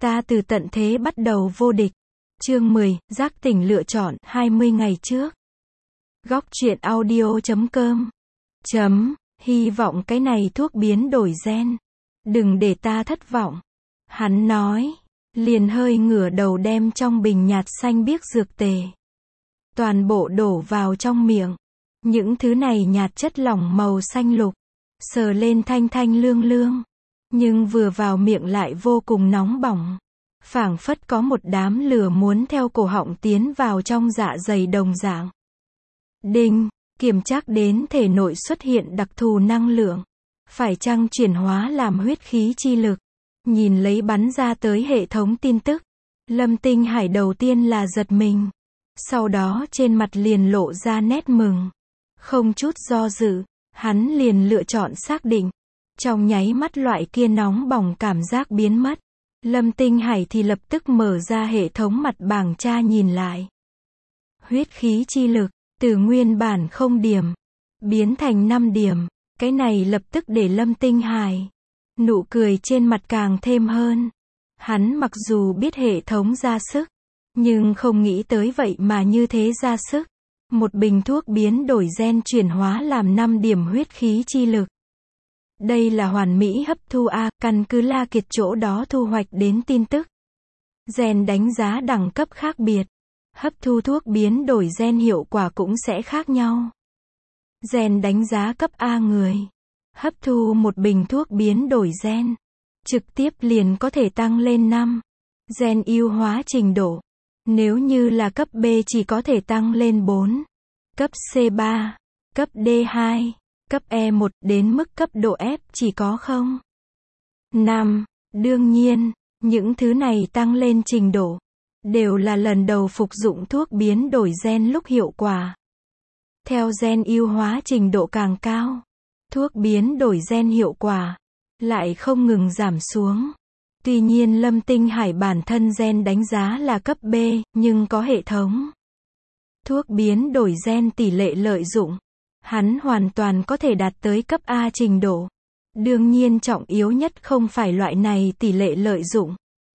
Ta từ tận thế bắt đầu vô địch. Chương 10, giác tỉnh lựa chọn, 20 ngày trước. Góc truyện audio.com. Hy vọng cái này thuốc biến đổi gen. Đừng để ta thất vọng. Hắn nói. Liền hơi ngửa đầu đem trong bình nhạt xanh biếc dược tề. Toàn bộ đổ vào trong miệng. Những thứ này nhạt chất lỏng màu xanh lục. Sờ lên thanh thanh lương lương. Nhưng vừa vào miệng lại vô cùng nóng bỏng. Phảng phất có một đám lửa muốn theo cổ họng tiến vào trong dạ dày đồng dạng. Đinh, kiểm trắc đến thể nội xuất hiện đặc thù năng lượng. Phải chăng chuyển hóa làm huyết khí chi lực? Nhìn lấy bắn ra tới hệ thống tin tức. Lâm Tinh Hải đầu tiên là giật mình. Sau đó trên mặt liền lộ ra nét mừng. Không chút do dự, hắn liền lựa chọn xác định. Trong nháy mắt loại kia nóng bỏng cảm giác biến mất. Lâm Tinh Hải thì lập tức mở ra hệ thống mặt bảng tra nhìn lại. Huyết khí chi lực, từ nguyên bản 0 điểm, biến thành 5 điểm. Cái này lập tức để Lâm Tinh Hải nụ cười trên mặt càng thêm hơn. Hắn mặc dù biết hệ thống ra sức, nhưng không nghĩ tới vậy mà như thế ra sức. Một bình thuốc biến đổi gen chuyển hóa làm 5 điểm huyết khí chi lực. Đây là hoàn mỹ hấp thu A, căn cứ La Kiệt chỗ đó thu hoạch đến tin tức. Gen đánh giá đẳng cấp khác biệt. Hấp thu thuốc biến đổi gen hiệu quả cũng sẽ khác nhau. Gen đánh giá cấp A người. Hấp thu một bình thuốc biến đổi gen. Trực tiếp liền có thể tăng lên 5. Gen ưu hóa trình độ. Nếu như là cấp B chỉ có thể tăng lên 4. Cấp C3. Cấp D2. Cấp E1 đến mức cấp độ F chỉ có 0. 5. Đương nhiên, những thứ này tăng lên trình độ. Đều là lần đầu phục dụng thuốc biến đổi gen lúc hiệu quả. Theo gen ưu hóa trình độ càng cao. Thuốc biến đổi gen hiệu quả. Lại không ngừng giảm xuống. Tuy nhiên Lâm Tinh Hải bản thân gen đánh giá là cấp B, nhưng có hệ thống. Thuốc biến đổi gen tỷ lệ lợi dụng. Hắn hoàn toàn có thể đạt tới cấp A trình độ. Đương nhiên trọng yếu nhất không phải loại này tỷ lệ lợi dụng,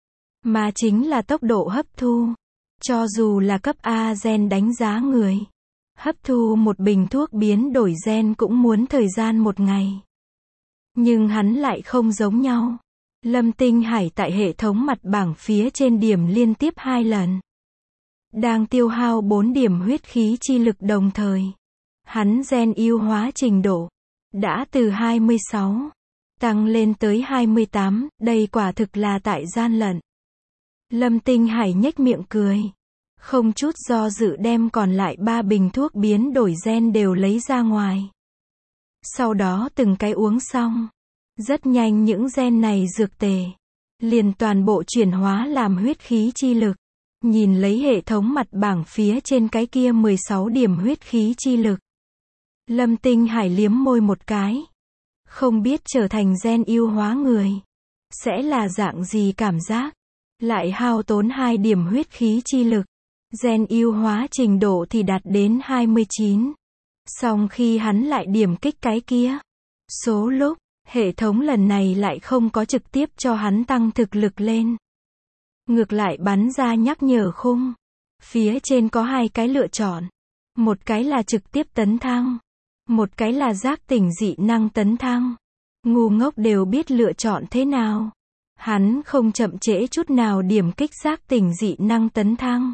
mà chính là tốc độ hấp thu. Cho dù là cấp A gen đánh giá người, hấp thu một bình thuốc biến đổi gen cũng muốn thời gian 1 ngày. Nhưng hắn lại không giống nhau. Lâm Tinh Hải tại hệ thống mặt bảng phía trên điểm liên tiếp 2 lần. Đang tiêu hao 4 điểm huyết khí chi lực đồng thời. Hắn gen ưu hóa trình độ đã từ 26 tăng lên tới 28, đây quả thực là tại gian lận. Lâm Tinh Hải nhếch miệng cười, không chút do dự đem còn lại 3 bình thuốc biến đổi gen đều lấy ra ngoài. Sau đó từng cái uống xong. Rất nhanh những gen này dược tề liền toàn bộ chuyển hóa làm huyết khí chi lực. Nhìn lấy hệ thống mặt bảng phía trên cái kia 16 điểm huyết khí chi lực. Lâm Tinh Hải liếm môi một cái. Không biết trở thành gen ưu hóa người sẽ là dạng gì cảm giác. Lại hao tốn 2 điểm huyết khí chi lực. Gen ưu hóa trình độ thì đạt đến 29. Song khi hắn lại điểm kích cái kia số lúc, hệ thống lần này lại không có trực tiếp cho hắn tăng thực lực lên. Ngược lại bắn ra nhắc nhở khung. Phía trên có 2 cái lựa chọn. Một cái là trực tiếp tấn thăng. Một cái là giác tỉnh dị năng tấn thăng. Ngu ngốc đều biết lựa chọn thế nào. Hắn không chậm trễ chút nào điểm kích giác tỉnh dị năng tấn thăng.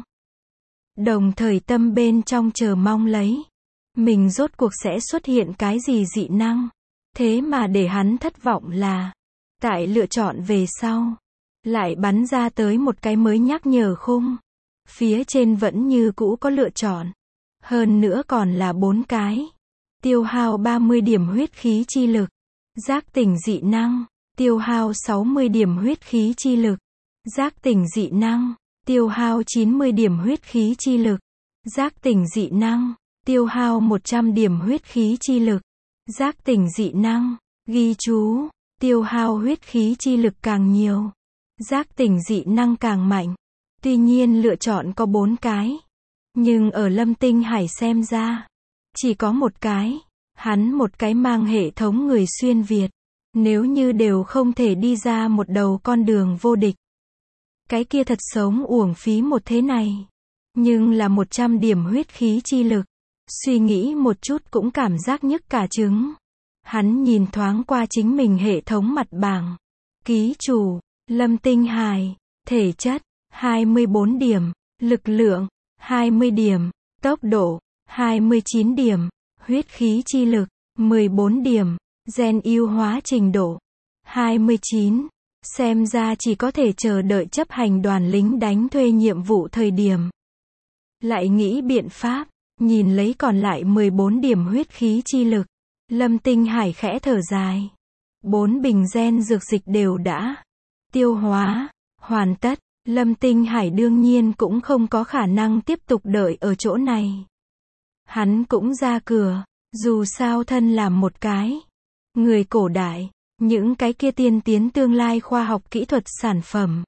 Đồng thời tâm bên trong chờ mong lấy. Mình rốt cuộc sẽ xuất hiện cái gì dị năng. Thế mà để hắn thất vọng là, tại lựa chọn về sau, lại bắn ra tới một cái mới nhắc nhở khung. Phía trên vẫn như cũ có lựa chọn. Hơn nữa còn là 4 cái. Tiêu hao 30 điểm huyết khí chi lực. Giác tỉnh dị năng. Tiêu hao 60 điểm huyết khí chi lực. Giác tỉnh dị năng. Tiêu hao 90 điểm huyết khí chi lực. Giác tỉnh dị năng. Tiêu hao 100 điểm huyết khí chi lực. Giác tỉnh dị năng. Ghi chú. Tiêu hao huyết khí chi lực càng nhiều. Giác tỉnh dị năng càng mạnh. Tuy nhiên lựa chọn có 4 cái. Nhưng ở Lâm Tinh Hải xem ra, chỉ có một cái. Hắn một cái mang hệ thống người xuyên Việt. Nếu như đều không thể đi ra một đầu con đường vô địch. Cái kia thật sống uổng phí một thế này. Nhưng là 100 điểm huyết khí chi lực. Suy nghĩ một chút cũng cảm giác nhức cả trứng. Hắn nhìn thoáng qua chính mình hệ thống mặt bảng. Ký chủ, Lâm Tinh Hải, thể chất, 24 điểm, lực lượng, 20 điểm, tốc độ, 29 điểm, huyết khí chi lực, 14 điểm, gen ưu hóa trình độ, 29. Xem ra chỉ có thể chờ đợi chấp hành đoàn lính đánh thuê nhiệm vụ thời điểm. Lại nghĩ biện pháp, nhìn lấy còn lại 14 điểm huyết khí chi lực. Lâm Tinh Hải khẽ thở dài. 4 bình gen dược dịch đều đã tiêu hóa, hoàn tất. Lâm Tinh Hải đương nhiên cũng không có khả năng tiếp tục đợi ở chỗ này. Hắn cũng ra cửa, dù sao thân làm một cái người cổ đại, những cái kia tiên tiến tương lai khoa học kỹ thuật sản phẩm.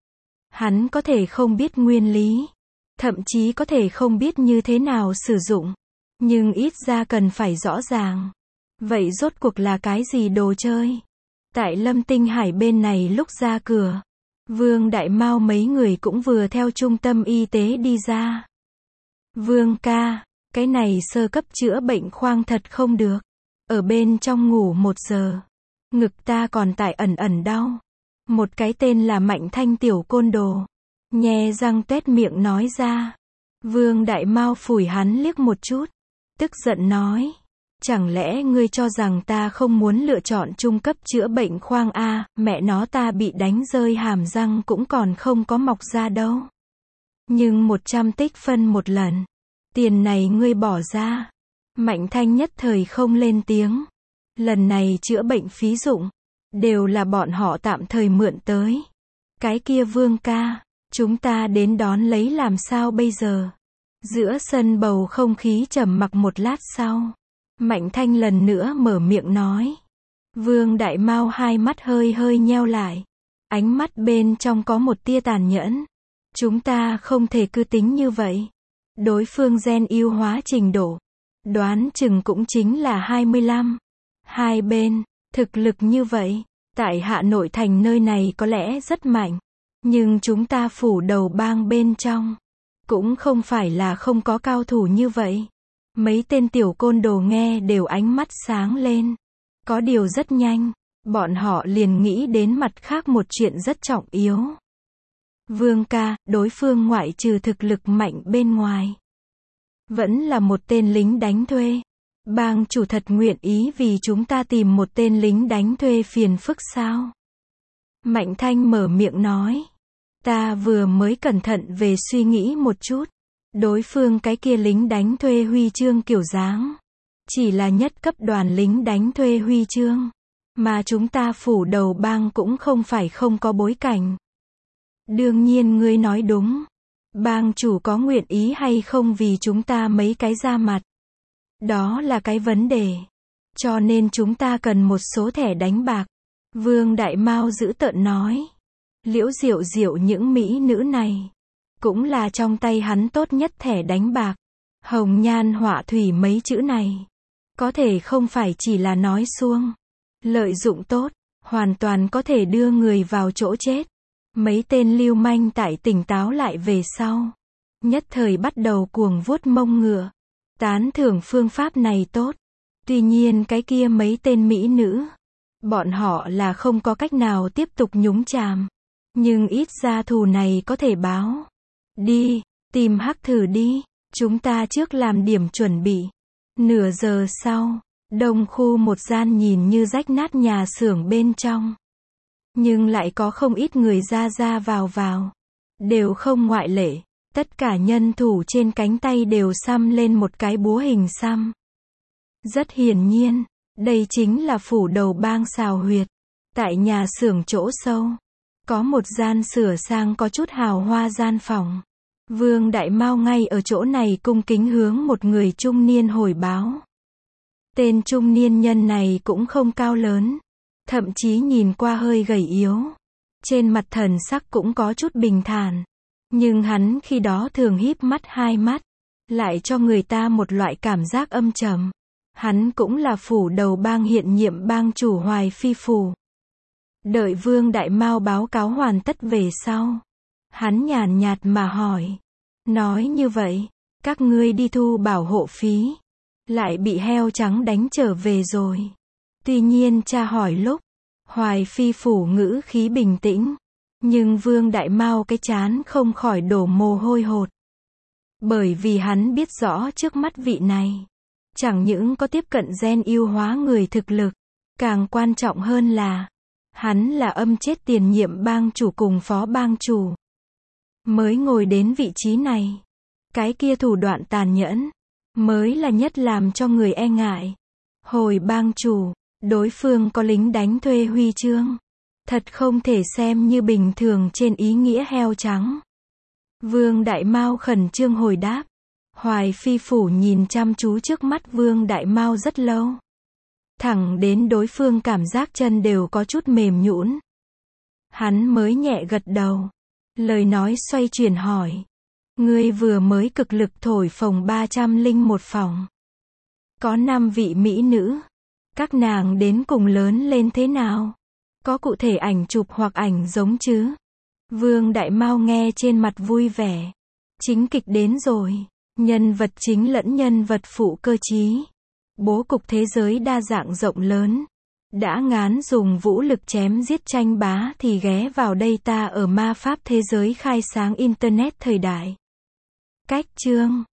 Hắn có thể không biết nguyên lý, thậm chí có thể không biết như thế nào sử dụng, nhưng ít ra cần phải rõ ràng. Vậy rốt cuộc là cái gì đồ chơi? Tại Lâm Tinh Hải bên này lúc ra cửa, Vương Đại Mao mấy người cũng vừa theo trung tâm y tế đi ra. Vương ca, cái này sơ cấp chữa bệnh khoang thật không được. Ở bên trong ngủ 1 giờ. Ngực ta còn tại ẩn ẩn đau. Một cái tên là Mạnh Thanh tiểu côn đồ. Nhe răng tuét miệng nói ra. Vương Đại Mao phủi hắn liếc một chút. Tức giận nói. Chẳng lẽ ngươi cho rằng ta không muốn lựa chọn trung cấp chữa bệnh khoang A, mẹ nó ta bị đánh rơi hàm răng cũng còn không có mọc ra đâu. Nhưng 100 tích phân một lần. Tiền này ngươi bỏ ra. Mạnh Thanh nhất thời không lên tiếng. Lần này chữa bệnh phí dụng, đều là bọn họ tạm thời mượn tới. Cái kia Vương ca, chúng ta đến đón lấy làm sao bây giờ? Giữa sân bầu không khí trầm mặc một lát sau. Mạnh Thanh lần nữa mở miệng nói. Vương Đại Mao hai mắt hơi hơi nheo lại. Ánh mắt bên trong có một tia tàn nhẫn. Chúng ta không thể cứ tính như vậy. Đối phương gen ưu hóa trình độ, đoán chừng cũng chính là 25. Hai bên, thực lực như vậy, tại Hạ Nội thành nơi này có lẽ rất mạnh. Nhưng chúng ta phủ đầu bang bên trong, cũng không phải là không có cao thủ như vậy. Mấy tên tiểu côn đồ nghe đều ánh mắt sáng lên. Có điều rất nhanh, bọn họ liền nghĩ đến mặt khác một chuyện rất trọng yếu. Vương ca, đối phương ngoại trừ thực lực mạnh bên ngoài, vẫn là một tên lính đánh thuê. Bang chủ thật nguyện ý vì chúng ta tìm một tên lính đánh thuê phiền phức sao? Mạnh Thanh mở miệng nói. Ta vừa mới cẩn thận về suy nghĩ một chút. Đối phương cái kia lính đánh thuê huy chương kiểu dáng, chỉ là nhất cấp đoàn lính đánh thuê huy chương. Mà chúng ta phủ đầu bang cũng không phải không có bối cảnh. Đương nhiên ngươi nói đúng. Bang chủ có nguyện ý hay không vì chúng ta mấy cái ra mặt? Đó là cái vấn đề. Cho nên chúng ta cần một số thẻ đánh bạc. Vương Đại Mao giữ tợn nói. Liễu Diệu Diệu những mỹ nữ này, cũng là trong tay hắn tốt nhất thẻ đánh bạc. Hồng nhan họa thủy mấy chữ này, có thể không phải chỉ là nói suông. Lợi dụng tốt, hoàn toàn có thể đưa người vào chỗ chết. Mấy tên lưu manh tại tỉnh táo lại về sau, nhất thời bắt đầu cuồng vuốt mông ngựa. Tán thưởng phương pháp này tốt. Tuy nhiên cái kia mấy tên mỹ nữ, bọn họ là không có cách nào tiếp tục nhúng chàm. Nhưng ít ra thù này có thể báo. Đi, tìm hắc thử đi. Chúng ta trước làm điểm chuẩn bị. Nửa giờ sau, đông khu một gian nhìn như rách nát nhà xưởng bên trong. Nhưng lại có không ít người ra ra vào. Đều không ngoại lệ. Tất cả nhân thủ trên cánh tay đều xăm lên một cái búa hình xăm. Rất hiển nhiên, đây chính là phủ đầu bang xào huyệt. Tại nhà xưởng chỗ sâu, có một gian sửa sang có chút hào hoa gian phòng. Vương Đại Mao ngay ở chỗ này cung kính hướng một người trung niên hồi báo. Tên trung niên nhân này cũng không cao lớn, thậm chí nhìn qua hơi gầy yếu. Trên mặt thần sắc cũng có chút bình thản. Nhưng hắn khi đó thường híp mắt hai mắt, lại cho người ta một loại cảm giác âm trầm. Hắn cũng là phủ đầu bang hiện nhiệm bang chủ Hoài Phi Phủ. Đợi Vương Đại Mao báo cáo hoàn tất về sau, Hắn nhàn nhạt mà hỏi. Nói như vậy, các ngươi đi thu bảo hộ phí, lại bị heo trắng đánh trở về rồi. Tuy nhiên cha hỏi lúc, Hoài Phi phủ ngữ khí bình tĩnh, nhưng Vương Đại Mao cái trán không khỏi đổ mồ hôi hột. Bởi vì hắn biết rõ trước mắt vị này, chẳng những có tiếp cận gen yêu hóa người thực lực, càng quan trọng hơn là, hắn là âm chết tiền nhiệm bang chủ cùng phó bang chủ. Mới ngồi đến vị trí này, cái kia thủ đoạn tàn nhẫn, mới là nhất làm cho người e ngại. Hồi bang chủ, đối phương có lính đánh thuê huy chương, thật không thể xem như bình thường trên ý nghĩa heo trắng. Vương Đại Mao khẩn trương hồi đáp. Hoài Phi phủ nhìn chăm chú trước mắt Vương Đại Mao rất lâu. Thẳng đến đối phương cảm giác chân đều có chút mềm nhũn. Hắn mới nhẹ gật đầu. Lời nói xoay chuyển hỏi. Ngươi vừa mới cực lực thổi phồng 301 phòng. Có 5 vị mỹ nữ. Các nàng đến cùng lớn lên thế nào? Có cụ thể ảnh chụp hoặc ảnh giống chứ? Vương Đại Mao nghe trên mặt vui vẻ. Chính kịch đến rồi. Nhân vật chính lẫn nhân vật phụ cơ trí. Bố cục thế giới đa dạng rộng lớn. Đã ngán dùng vũ lực chém giết tranh bá thì ghé vào đây ta ở ma pháp thế giới khai sáng Internet thời đại. Cách chương